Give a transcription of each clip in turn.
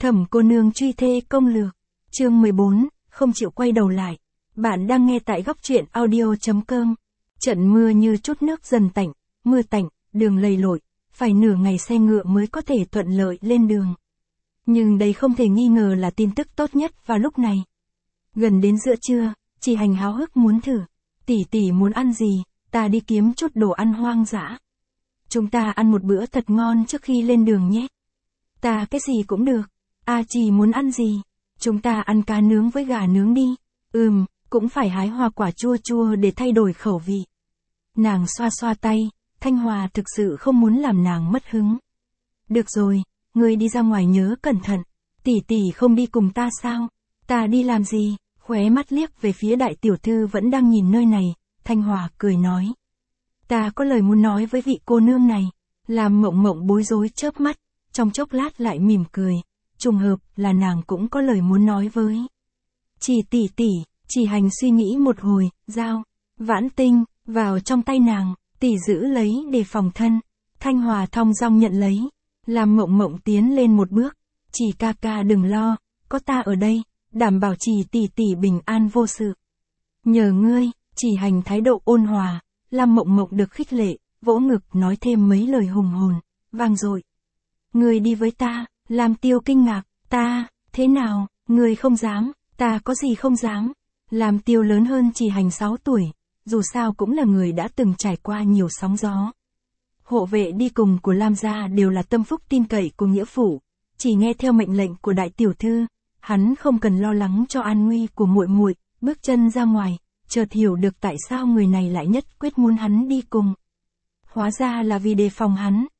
Thẩm cô nương truy thê công lược. Chương 14, không chịu quay đầu lại. Bạn đang nghe tại góc truyện audio.com. Trận mưa như chút nước dần tạnh, mưa tạnh, đường lầy lội, phải nửa ngày xe ngựa mới có thể thuận lợi lên đường. Nhưng đây không thể nghi ngờ là tin tức tốt nhất vào lúc này. Gần đến giữa trưa, chị Hành háo hức muốn thử. Tỷ muốn ăn gì, ta đi kiếm chút đồ ăn hoang dã. Chúng ta ăn một bữa thật ngon trước khi lên đường nhé. Ta cái gì cũng được. Chị muốn ăn gì? Chúng ta ăn cá nướng với gà nướng đi. Cũng phải hái hoa quả chua chua để thay đổi khẩu vị. Nàng xoa xoa tay, Thanh Hòa thực sự không muốn làm nàng mất hứng. Được rồi, ngươi đi ra ngoài nhớ cẩn thận. Tỷ không đi cùng ta sao? Ta đi làm gì? Khóe mắt liếc về phía đại tiểu thư vẫn đang nhìn nơi này, Thanh Hòa cười nói. Ta có lời muốn nói với vị cô nương này. Làm Mộng Mộng bối rối chớp mắt, trong chốc lát lại mỉm cười. Trùng hợp là nàng cũng có lời muốn nói với. Chỉ Hành suy nghĩ một hồi, dao, vãn tinh, vào trong tay nàng, tỷ giữ lấy để phòng thân. Thanh Hòa thong dong nhận lấy. Làm Mộng Mộng tiến lên một bước. Chỉ ca đừng lo, có ta ở đây, đảm bảo tỷ bình an vô sự. Nhờ ngươi, Chỉ Hành thái độ ôn hòa, làm Mộng Mộng được khích lệ, vỗ ngực nói thêm mấy lời hùng hồn, vang dội. Ngươi đi với ta, làm Tiêu kinh ngạc, ta, thế nào, ngươi không dám, ta có gì không dám. Làm Tiêu lớn hơn Chỉ Hành 6 tuổi, dù sao cũng là người đã từng trải qua nhiều sóng gió. Hộ vệ đi cùng của Lam gia đều là tâm phúc tin cậy của nghĩa phụ, chỉ nghe theo mệnh lệnh của đại tiểu thư, hắn không cần lo lắng cho an nguy của muội muội. Bước chân ra ngoài, chợt hiểu được tại sao người này lại nhất quyết muốn hắn đi cùng. Hóa ra là vì đề phòng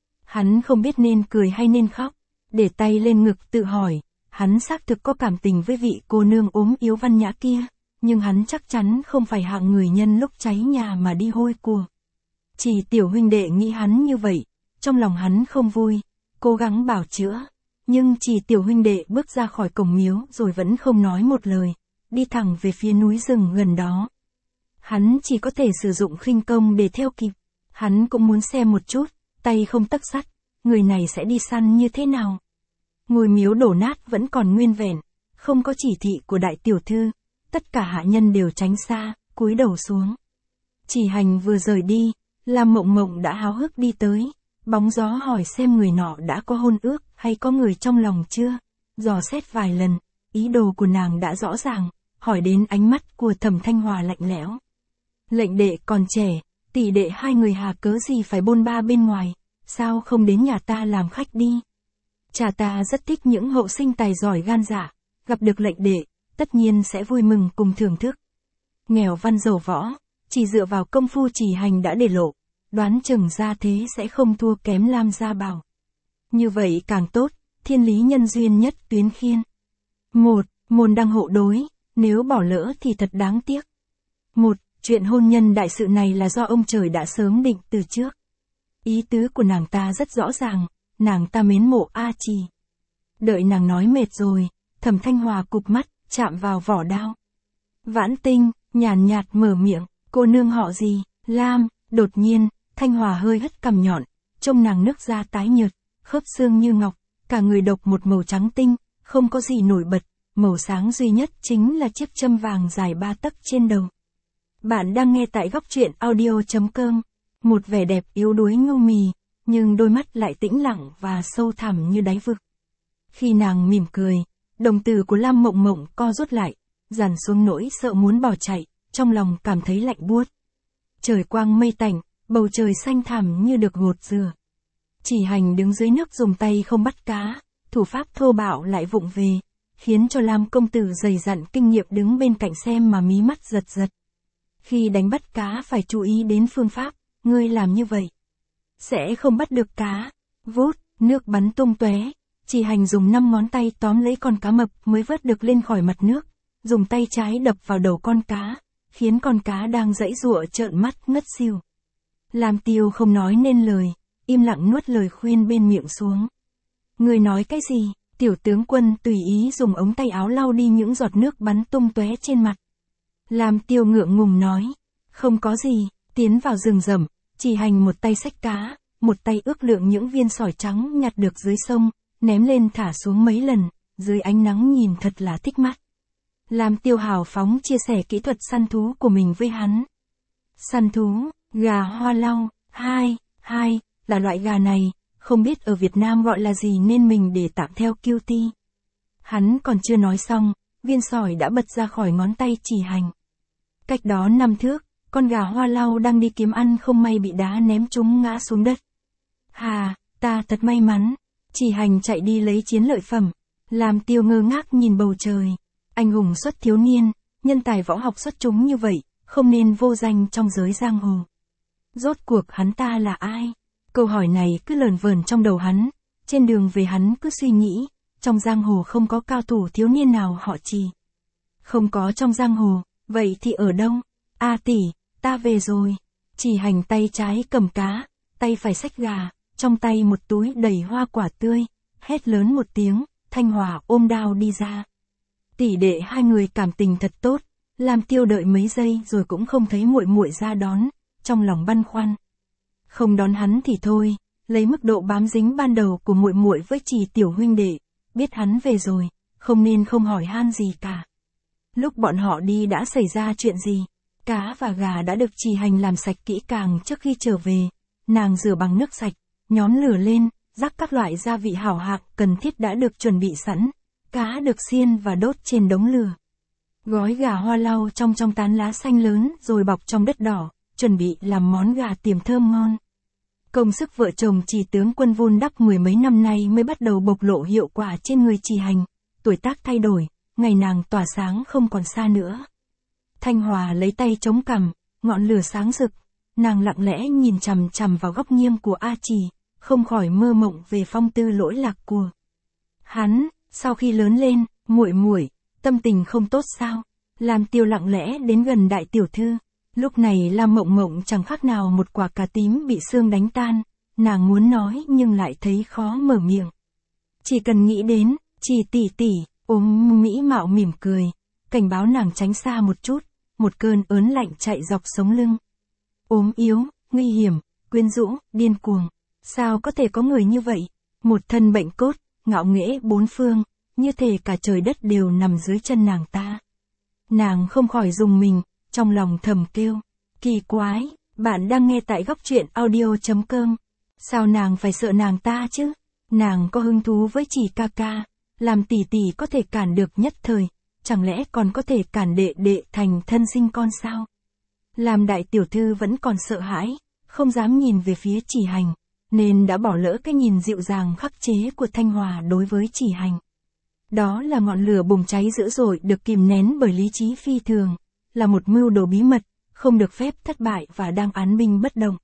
hắn không biết nên cười hay nên khóc, để tay lên ngực tự hỏi, hắn xác thực có cảm tình với vị cô nương ốm yếu văn nhã kia, nhưng hắn chắc chắn không phải hạng người nhân lúc cháy nhà mà đi hôi của. Chỉ tiểu huynh đệ nghĩ hắn như vậy, trong lòng hắn không vui, cố gắng bảo chữa, nhưng chỉ tiểu huynh đệ bước ra khỏi cổng miếu rồi vẫn không nói một lời, đi thẳng về phía núi rừng gần đó. Hắn chỉ có thể sử dụng khinh công để theo kịp, hắn cũng muốn xem một chút, tay không tấc sắt, người này sẽ đi săn như thế nào. Ngôi miếu đổ nát vẫn còn nguyên vẹn, không có chỉ thị của đại tiểu thư, tất cả hạ nhân đều tránh xa, cúi đầu xuống. Chỉ Hành vừa rời đi, Lam Mộng Mộng đã háo hức đi tới, bóng gió hỏi xem người nọ đã có hôn ước hay có người trong lòng chưa. Dò xét vài lần, ý đồ của nàng đã rõ ràng, hỏi đến ánh mắt của Thẩm Thanh Hòa lạnh lẽo. Lệnh đệ còn trẻ, tỷ đệ hai người hà cớ gì phải bôn ba bên ngoài, sao không đến nhà ta làm khách đi. Cha ta rất thích những hậu sinh tài giỏi gan dạ, gặp được lệnh đệ, tất nhiên sẽ vui mừng cùng thưởng thức. Nghèo văn giàu võ, chỉ dựa vào công phu Chỉ Hành đã để lộ, đoán chừng ra thế sẽ không thua kém Lam gia Bảo. Như vậy càng tốt, thiên lý nhân duyên nhất tuyến khiên. Môn đăng hộ đối, nếu bỏ lỡ thì thật đáng tiếc. Chuyện hôn nhân đại sự này là do ông trời đã sớm định từ trước. Ý tứ của nàng ta rất rõ ràng, nàng ta mến mộ A Trì. Đợi nàng nói mệt rồi, Thẩm Thanh Hòa cụp mắt, chạm vào vỏ đao. Vãn Tinh, nhàn nhạt mở miệng, cô nương họ gì? Lam. Đột nhiên, Thanh Hòa hơi hất cằm nhọn, trông nàng nước da tái nhợt, khớp xương như ngọc, cả người độc một màu trắng tinh, không có gì nổi bật, màu sáng duy nhất chính là chiếc châm vàng dài 3 tấc trên đầu. Bạn đang nghe tại góc truyện audio.com. Một vẻ đẹp yếu đuối ngâu mì, nhưng đôi mắt lại tĩnh lặng và sâu thẳm như đáy vực. Khi nàng mỉm cười, đồng tử của Lam Mộng Mộng co rút lại, dằn xuống nỗi sợ muốn bỏ chạy, trong lòng cảm thấy lạnh buốt. Trời quang mây tạnh, bầu trời xanh thẳm như được gột rửa. Chỉ Hành đứng dưới nước dùng tay không bắt cá, thủ pháp thô bạo lại vụng về, khiến cho Lam công tử dày dặn kinh nghiệm đứng bên cạnh xem mà mí mắt giật giật. Khi đánh bắt cá phải chú ý đến phương pháp, ngươi làm như vậy sẽ không bắt được cá. Vút, nước bắn tung tóe, Chỉ Hành dùng 5 ngón tay tóm lấy con cá mập mới vớt được lên khỏi mặt nước, dùng tay trái đập vào đầu con cá, khiến con cá đang giãy giụa trợn mắt ngất xỉu. Lam Tiêu không nói nên lời, im lặng nuốt lời khuyên bên miệng xuống. Ngươi nói cái gì? Tiểu tướng quân tùy ý dùng ống tay áo lau đi những giọt nước bắn tung tóe trên mặt. Lam Tiêu ngượng ngùng nói, không có gì. Tiến vào rừng rậm, Chỉ Hành một tay xách cá, một tay ước lượng những viên sỏi trắng nhặt được dưới sông, ném lên thả xuống mấy lần, dưới ánh nắng nhìn thật là thích mắt. Lam Tiêu hào phóng chia sẻ kỹ thuật săn thú của mình với hắn. Săn thú, gà hoa lau, hai, là loại gà này, không biết ở Việt Nam gọi là gì nên mình để tạm theo cutie. Hắn còn chưa nói xong, viên sỏi đã bật ra khỏi ngón tay Chỉ Hành. Cách đó 5 thước, con gà hoa lau đang đi kiếm ăn không may bị đá ném trúng ngã xuống đất. Hà, ta thật may mắn. Chỉ Hành chạy đi lấy chiến lợi phẩm. Lam Tiêu ngơ ngác nhìn bầu trời. Anh hùng xuất thiếu niên, nhân tài võ học xuất chúng như vậy, không nên vô danh trong giới giang hồ. Rốt cuộc hắn ta là ai? Câu hỏi này cứ lờn vờn trong đầu hắn. Trên đường về hắn cứ suy nghĩ, trong giang hồ không có cao thủ thiếu niên nào họ Trì. Không có trong giang hồ, vậy thì ở đâu? A tỷ, ta về rồi. Chỉ Hành tay trái cầm cá, tay phải xách gà, trong tay một túi đầy hoa quả tươi, hét lớn một tiếng, Thanh Hòa ôm đao đi ra. Tỷ đệ hai người cảm tình thật tốt, Lam Tiêu đợi mấy giây rồi cũng không thấy muội muội ra đón, trong lòng băn khoăn. Không đón hắn thì thôi, lấy mức độ bám dính ban đầu của muội muội với Trì tiểu huynh đệ, biết hắn về rồi, không nên không hỏi han gì cả. Lúc bọn họ đi đã xảy ra chuyện gì? Cá và gà đã được Chỉ Hành làm sạch kỹ càng trước khi trở về. Nàng rửa bằng nước sạch, nhóm lửa lên, rắc các loại gia vị hảo hạng cần thiết đã được chuẩn bị sẵn. Cá được xiên và đốt trên đống lửa. Gói gà hoa lau trong tán lá xanh lớn rồi bọc trong đất đỏ, chuẩn bị làm món gà tiềm thơm ngon. Công sức vợ chồng Chỉ tướng quân vun đắp mười mấy năm nay mới bắt đầu bộc lộ hiệu quả trên người Chỉ Hành. Tuổi tác thay đổi, ngày nàng tỏa sáng không còn xa nữa. Thanh Hòa lấy tay chống cằm, ngọn lửa sáng rực, nàng lặng lẽ nhìn chằm chằm vào góc nghiêng của A Trì, không khỏi mơ mộng về phong tư lỗi lạc của hắn. Sau khi lớn lên, muội, tâm tình không tốt sao? Lam Tiêu lặng lẽ đến gần đại tiểu thư. Lúc này Lam Mộng Mộng chẳng khác nào một quả cà tím bị sương đánh tan, nàng muốn nói nhưng lại thấy khó mở miệng. Chỉ cần nghĩ đến, Trì tỷ, ôm mỹ mạo mỉm cười, cảnh báo nàng tránh xa một chút, một cơn ớn lạnh chạy dọc sống lưng. Ốm yếu, nguy hiểm, quyến rũ, điên cuồng, sao có thể có người như vậy? Một thân bệnh cốt, ngạo nghễ bốn phương, như thể cả trời đất đều nằm dưới chân nàng ta. Nàng không khỏi rùng mình, trong lòng thầm kêu, kỳ quái, bạn đang nghe tại góc truyện audio.com. Sao nàng phải sợ nàng ta chứ? Nàng có hứng thú với Chỉ ca ca, làm tỷ tỷ có thể cản được nhất thời, chẳng lẽ còn có thể cản đệ đệ thành thân sinh con sao? Làm đại tiểu thư vẫn còn sợ hãi, không dám nhìn về phía Chỉ Hành, nên đã bỏ lỡ cái nhìn dịu dàng khắc chế của Thanh Hòa đối với Chỉ Hành. Đó là ngọn lửa bùng cháy dữ dội được kìm nén bởi lý trí phi thường, là một mưu đồ bí mật, không được phép thất bại và đang án binh bất động.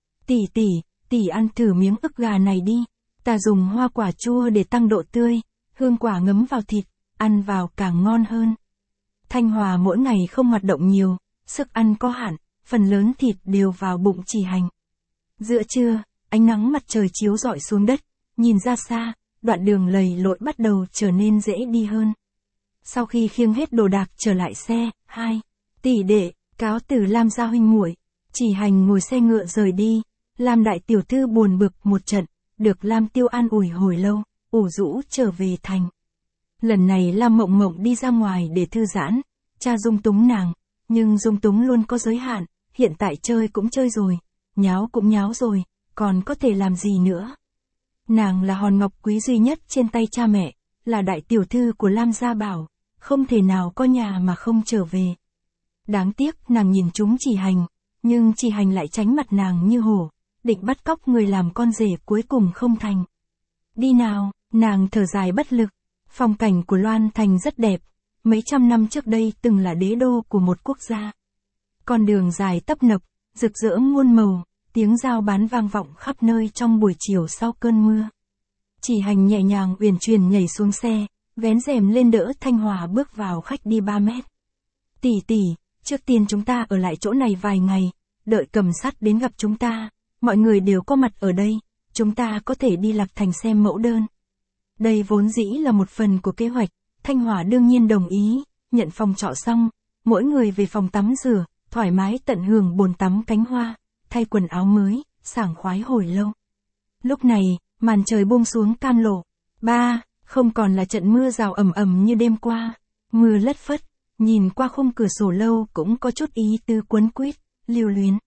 Tỷ ăn thử miếng ức gà này đi, ta dùng hoa quả chua để tăng độ tươi, hương quả ngấm vào thịt, ăn vào càng ngon hơn. Thanh Hòa mỗi ngày không hoạt động nhiều, sức ăn có hạn, phần lớn thịt đều vào bụng Chỉ Hành. Giữa trưa, ánh nắng mặt trời chiếu rọi xuống đất, nhìn ra xa, đoạn đường lầy lội bắt đầu trở nên dễ đi hơn. Sau khi khiêng hết đồ đạc trở lại xe, tỷ đệ, cáo từ Lam gia huynh muội. Chỉ Hành ngồi xe ngựa rời đi, Lam đại tiểu thư buồn bực một trận, được Lam Tiêu an ủi hồi lâu, ủ rũ trở về thành. Lần này Lam Mộng Mộng đi ra ngoài để thư giãn, cha dung túng nàng, nhưng dung túng luôn có giới hạn, hiện tại chơi cũng chơi rồi, nháo cũng nháo rồi, còn có thể làm gì nữa. Nàng là hòn ngọc quý duy nhất trên tay cha mẹ, là đại tiểu thư của Lam gia bảo, không thể nào có nhà mà không trở về. Đáng tiếc nàng nhìn chúng Chỉ Hành, nhưng Chỉ Hành lại tránh mặt nàng như hổ, định bắt cóc người làm con rể cuối cùng không thành. Đi nào, nàng thở dài bất lực. Phong cảnh của Loan Thành rất đẹp, mấy trăm năm trước đây từng là đế đô của một quốc gia. Con đường dài tấp nập, rực rỡ muôn màu, tiếng giao bán vang vọng khắp nơi trong buổi chiều sau cơn mưa. Chỉ Hành nhẹ nhàng uyển chuyển nhảy xuống xe, vén rèm lên đỡ Thanh Hòa bước vào khách đi 3 mét. Tỷ, trước tiên chúng ta ở lại chỗ này vài ngày, đợi Cầm Sắt đến gặp chúng ta, mọi người đều có mặt ở đây, chúng ta có thể đi Lạc Thành xem mẫu đơn. Đây vốn dĩ là một phần của kế hoạch, Thanh Hòa đương nhiên đồng ý, nhận phòng trọ xong, mỗi người về phòng tắm rửa, thoải mái tận hưởng bồn tắm cánh hoa, thay quần áo mới, sảng khoái hồi lâu. Lúc này, màn trời buông xuống cam lộ. Không còn là trận mưa rào ầm ầm như đêm qua, mưa lất phất, nhìn qua khung cửa sổ lâu cũng có chút ý tứ quấn quýt, lưu luyến.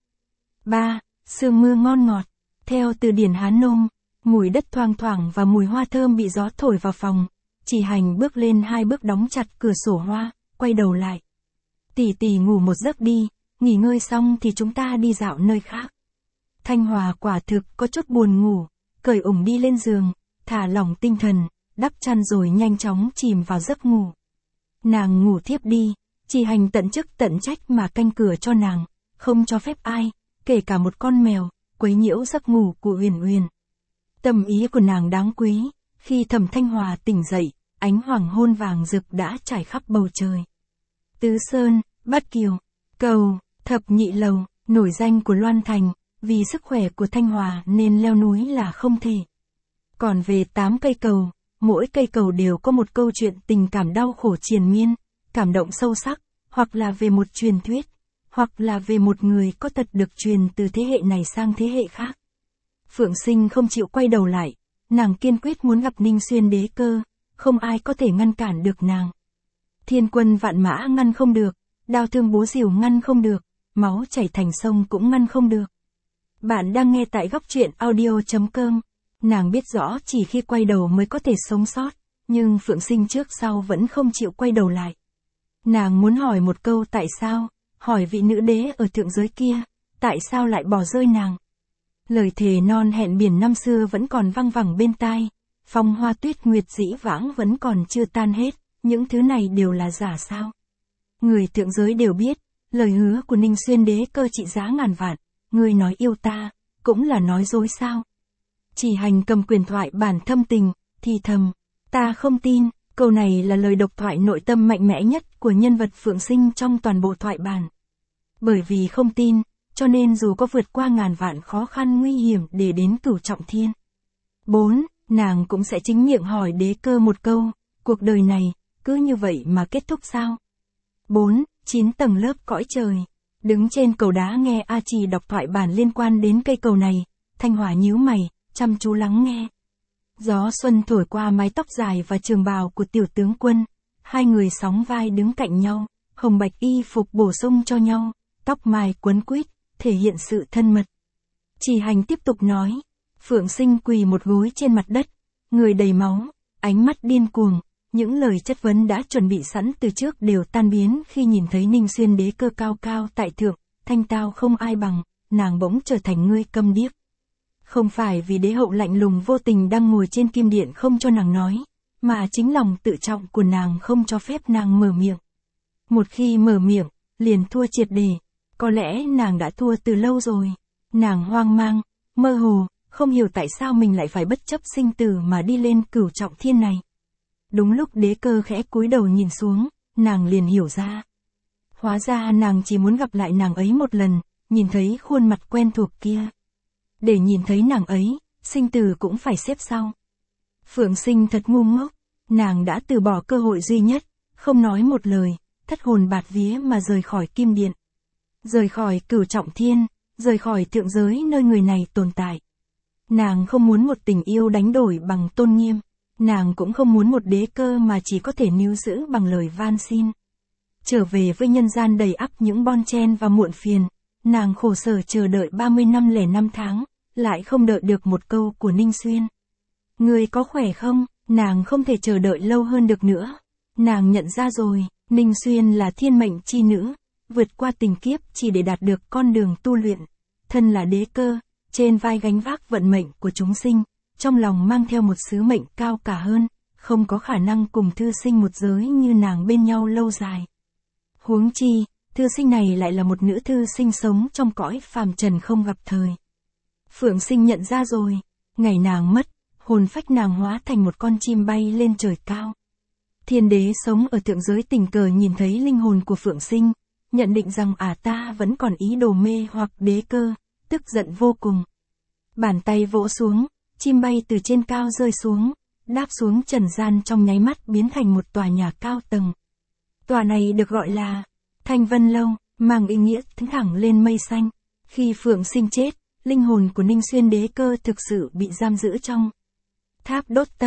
3. Sương mưa ngon ngọt. Theo từ điển Hán Nôm, mùi đất thoang thoảng và mùi hoa thơm bị gió thổi vào phòng. Chỉ Hành bước lên 2 bước đóng chặt cửa sổ hoa, quay đầu lại. Tỷ tỷ ngủ một giấc đi, nghỉ ngơi xong thì chúng ta đi dạo nơi khác. Thanh Hòa quả thực có chút buồn ngủ, cởi ủng đi lên giường, thả lỏng tinh thần, đắp chăn rồi nhanh chóng chìm vào giấc ngủ. Nàng ngủ thiếp đi, Chỉ Hành tận chức tận trách mà canh cửa cho nàng, không cho phép ai, kể cả một con mèo, quấy nhiễu giấc ngủ của Uyển Uyển. Tâm ý của nàng đáng quý, khi Thẩm Thanh Hòa tỉnh dậy, ánh hoàng hôn vàng rực đã trải khắp bầu trời. Tứ Sơn, Bát Kiều, Cầu, Thập Nhị Lầu, nổi danh của Loan Thành, vì sức khỏe của Thanh Hòa nên leo núi là không thể. Còn về 8 cây cầu, mỗi cây cầu đều có một câu chuyện tình cảm đau khổ triền miên, cảm động sâu sắc, hoặc là về một truyền thuyết, hoặc là về một người có tật được truyền từ thế hệ này sang thế hệ khác. Phượng Sinh không chịu quay đầu lại, nàng kiên quyết muốn gặp Ninh Xuyên Đế Cơ, không ai có thể ngăn cản được nàng. Thiên quân vạn mã ngăn không được, đao thương búa rìu ngăn không được, máu chảy thành sông cũng ngăn không được. Bạn đang nghe tại góc truyện audio.com. Nàng biết rõ chỉ khi quay đầu mới có thể sống sót, nhưng Phượng Sinh trước sau vẫn không chịu quay đầu lại. Nàng muốn hỏi một câu tại sao, hỏi vị nữ đế ở thượng giới kia, tại sao lại bỏ rơi nàng. Lời thề non hẹn biển năm xưa vẫn còn văng vẳng bên tai, phong hoa tuyết nguyệt dĩ vãng vẫn còn chưa tan hết, những thứ này đều là giả sao. Người thượng giới đều biết, lời hứa của Ninh Xuyên Đế Cơ trị giá ngàn vạn, người nói yêu ta, cũng là nói dối sao. Chỉ Hành cầm quyền thoại bản thâm tình, thì thầm, ta không tin, câu này là lời độc thoại nội tâm mạnh mẽ nhất của nhân vật Phượng Sinh trong toàn bộ thoại bản. Bởi vì không tin, cho nên dù có vượt qua ngàn vạn khó khăn nguy hiểm để đến Cửu Trọng Thiên. 4. Nàng cũng sẽ chính miệng hỏi Đế Cơ một câu, cuộc đời này, cứ như vậy mà kết thúc sao? 4. 9 tầng lớp cõi trời. Đứng trên cầu đá nghe A Trì đọc thoại bản liên quan đến cây cầu này, Thanh Hòa nhíu mày, chăm chú lắng nghe. Gió xuân thổi qua mái tóc dài và trường bào của tiểu tướng quân, hai người sóng vai đứng cạnh nhau, hồng bạch y phục bổ sung cho nhau, tóc mai quấn quýt, thể hiện sự thân mật. Chỉ Hành tiếp tục nói, Phượng Sinh quỳ một gối trên mặt đất, người đầy máu, ánh mắt điên cuồng, những lời chất vấn đã chuẩn bị sẵn từ trước đều tan biến khi nhìn thấy Ninh Xuyên Đế Cơ cao cao tại thượng, thanh tao không ai bằng, nàng bỗng trở thành người câm điếc. Không phải vì đế hậu lạnh lùng vô tình đang ngồi trên kim điện không cho nàng nói, mà chính lòng tự trọng của nàng không cho phép nàng mở miệng. Một khi mở miệng, liền thua triệt để, có lẽ nàng đã thua từ lâu rồi. Nàng hoang mang, mơ hồ, không hiểu tại sao mình lại phải bất chấp sinh tử mà đi lên Cửu Trọng Thiên này. Đúng lúc Đế Cơ khẽ cúi đầu nhìn xuống, nàng liền hiểu ra. Hóa ra nàng chỉ muốn gặp lại nàng ấy một lần, nhìn thấy khuôn mặt quen thuộc kia. Để nhìn thấy nàng ấy, sinh tử cũng phải xếp sau. Phượng Sinh thật ngu ngốc, nàng đã từ bỏ cơ hội duy nhất, không nói một lời, thất hồn bạt vía mà rời khỏi kim điện. Rời khỏi Cửu Trọng Thiên, rời khỏi thượng giới nơi người này tồn tại. Nàng không muốn một tình yêu đánh đổi bằng tôn nghiêm, nàng cũng không muốn một đế cơ mà chỉ có thể níu giữ bằng lời van xin. Trở về với nhân gian đầy ắp những bon chen và muộn phiền, nàng khổ sở chờ đợi 30 năm lẻ 5 tháng, lại không đợi được một câu của Ninh Xuyên. Người có khỏe không? Nàng không thể chờ đợi lâu hơn được nữa. Nàng nhận ra rồi, Ninh Xuyên là thiên mệnh chi nữ, vượt qua tình kiếp chỉ để đạt được con đường tu luyện. Thân là đế cơ, trên vai gánh vác vận mệnh của chúng sinh, trong lòng mang theo một sứ mệnh cao cả hơn, không có khả năng cùng thư sinh một giới như nàng bên nhau lâu dài. Huống chi, thư sinh này lại là một nữ thư sinh sống trong cõi phàm trần không gặp thời. Phượng Sinh nhận ra rồi, ngày nàng mất, hồn phách nàng hóa thành một con chim bay lên trời cao. Thiên đế sống ở thượng giới tình cờ nhìn thấy linh hồn của Phượng Sinh, nhận định rằng ta vẫn còn ý đồ mê hoặc Đế Cơ, tức giận vô cùng. Bàn tay vỗ xuống, chim bay từ trên cao rơi xuống, đáp xuống trần gian trong nháy mắt biến thành một tòa nhà cao tầng. Tòa này được gọi là Thanh Vân Lâu, mang ý nghĩa thẳng lên mây xanh. Khi Phượng Sinh chết, linh hồn của Ninh Xuyên Đế Cơ thực sự bị giam giữ trong tháp đốt tâm,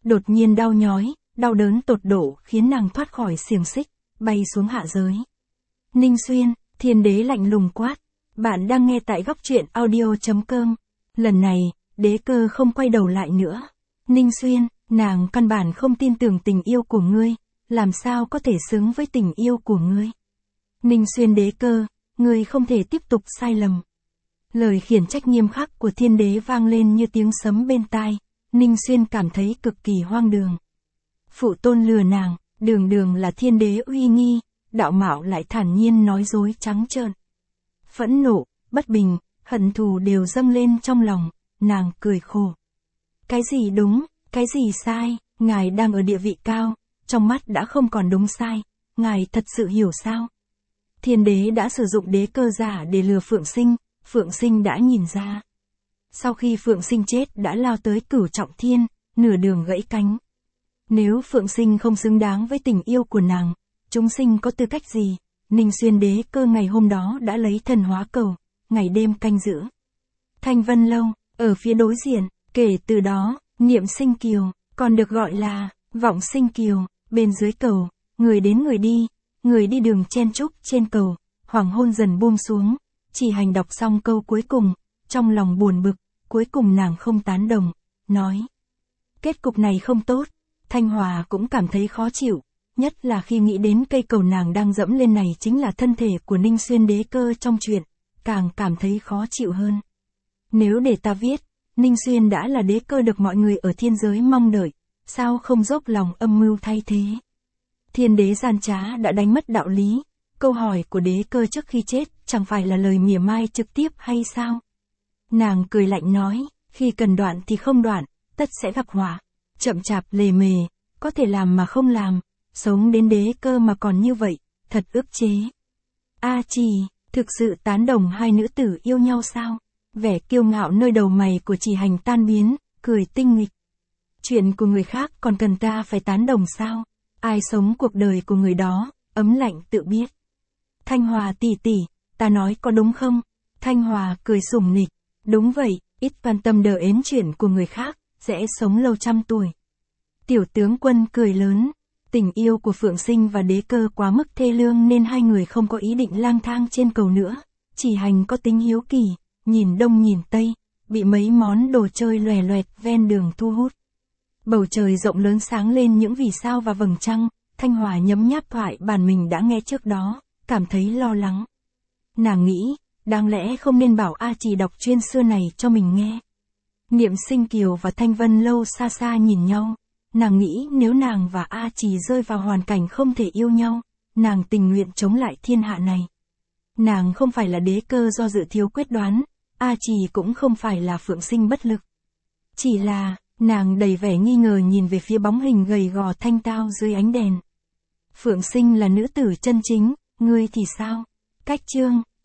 đột nhiên đau nhói, đau đớn tột độ khiến nàng thoát khỏi xiềng xích, bay xuống hạ giới. Ninh Xuyên, Thiên Đế lạnh lùng quát. Bạn đang nghe tại góc truyện audio.com. Lần này, Đế Cơ không quay đầu lại nữa. Ninh Xuyên, nàng căn bản không tin tưởng tình yêu của ngươi, làm sao có thể xứng với tình yêu của ngươi. Ninh Xuyên Đế Cơ, ngươi không thể tiếp tục sai lầm. Lời khiển trách nghiêm khắc của Thiên Đế vang lên như tiếng sấm bên tai, Ninh Xuyên cảm thấy cực kỳ hoang đường. Phụ tôn lừa nàng, đường đường là Thiên Đế uy nghi, đạo mạo lại thản nhiên nói dối trắng trợn. Phẫn nộ, bất bình, hận thù đều dâng lên trong lòng, nàng cười khổ. Cái gì đúng, cái gì sai, ngài đang ở địa vị cao, trong mắt đã không còn đúng sai, ngài thật sự hiểu sao? Thiên Đế đã sử dụng đế cơ giả để lừa Phượng Sinh đã nhìn ra. Sau khi Phượng Sinh chết đã lao tới Cửu Trọng Thiên, nửa đường gãy cánh. Nếu Phượng Sinh không xứng đáng với tình yêu của nàng, chúng sinh có tư cách gì? Ninh Xuyên Đế Cơ ngày hôm đó đã lấy thần hóa cầu, ngày đêm canh giữ. Thanh Vân Lâu, ở phía đối diện, kể từ đó, Niệm Sinh Kiều, còn được gọi là Vọng Sinh Kiều, bên dưới cầu, người đến người đi đường chen chúc trên cầu, hoàng hôn dần buông xuống, Chỉ Hành đọc xong câu cuối cùng, trong lòng buồn bực, cuối cùng nàng không tán đồng, nói. Kết cục này không tốt, Thanh Hòa cũng cảm thấy khó chịu, nhất là khi nghĩ đến cây cầu nàng đang dẫm lên này chính là thân thể của Ninh Xuyên Đế Cơ trong truyện, càng cảm thấy khó chịu hơn. Nếu để ta viết, Ninh Xuyên đã là đế cơ được mọi người ở thiên giới mong đợi, sao không dốc lòng âm mưu thay thế? Thiên Đế gian trá đã đánh mất đạo lý, câu hỏi của đế cơ trước khi chết chẳng phải là lời mỉa mai trực tiếp hay sao? Nàng cười lạnh nói, khi cần đoạn thì không đoạn, tất sẽ gặp họa, chậm chạp lề mề, có thể làm mà không làm, sống đến đế cơ mà còn như vậy, thật ức chế. A Trì, thực sự tán đồng hai nữ tử yêu nhau sao? Vẻ kiêu ngạo nơi đầu mày của Chỉ Hành tan biến, cười tinh nghịch. Chuyện của người khác còn cần ta phải tán đồng sao? Ai sống cuộc đời của người đó, ấm lạnh tự biết. Thanh Hòa tỷ tỷ, ta nói có đúng không? Thanh Hòa cười sủng nịch, đúng vậy, ít quan tâm đờ ến chuyện của người khác, sẽ sống lâu trăm tuổi. Tiểu tướng quân cười lớn, tình yêu của Phượng Sinh và Đế Cơ quá mức thê lương nên hai người không có ý định lang thang trên cầu nữa. Chỉ Hành có tính hiếu kỳ, nhìn đông nhìn tây, bị mấy món đồ chơi lòe loẹt ven đường thu hút. Bầu trời rộng lớn sáng lên những vì sao và vầng trăng, Thanh Hòa nhấm nháp thoại bản mình đã nghe trước đó, cảm thấy lo lắng. Nàng nghĩ, đáng lẽ không nên bảo A Trì đọc chuyên xưa này cho mình nghe. Niệm Sinh Kiều và Thanh Vân Lâu xa xa nhìn nhau, nàng nghĩ nếu nàng và A Trì rơi vào hoàn cảnh không thể yêu nhau, nàng tình nguyện chống lại thiên hạ này. Nàng không phải là đế cơ do dự thiếu quyết đoán, A Trì cũng không phải là Phượng Sinh bất lực. Chỉ là, nàng đầy vẻ nghi ngờ nhìn về phía bóng hình gầy gò thanh tao dưới ánh đèn. Phượng Sinh là nữ tử chân chính, ngươi thì sao? Cách chương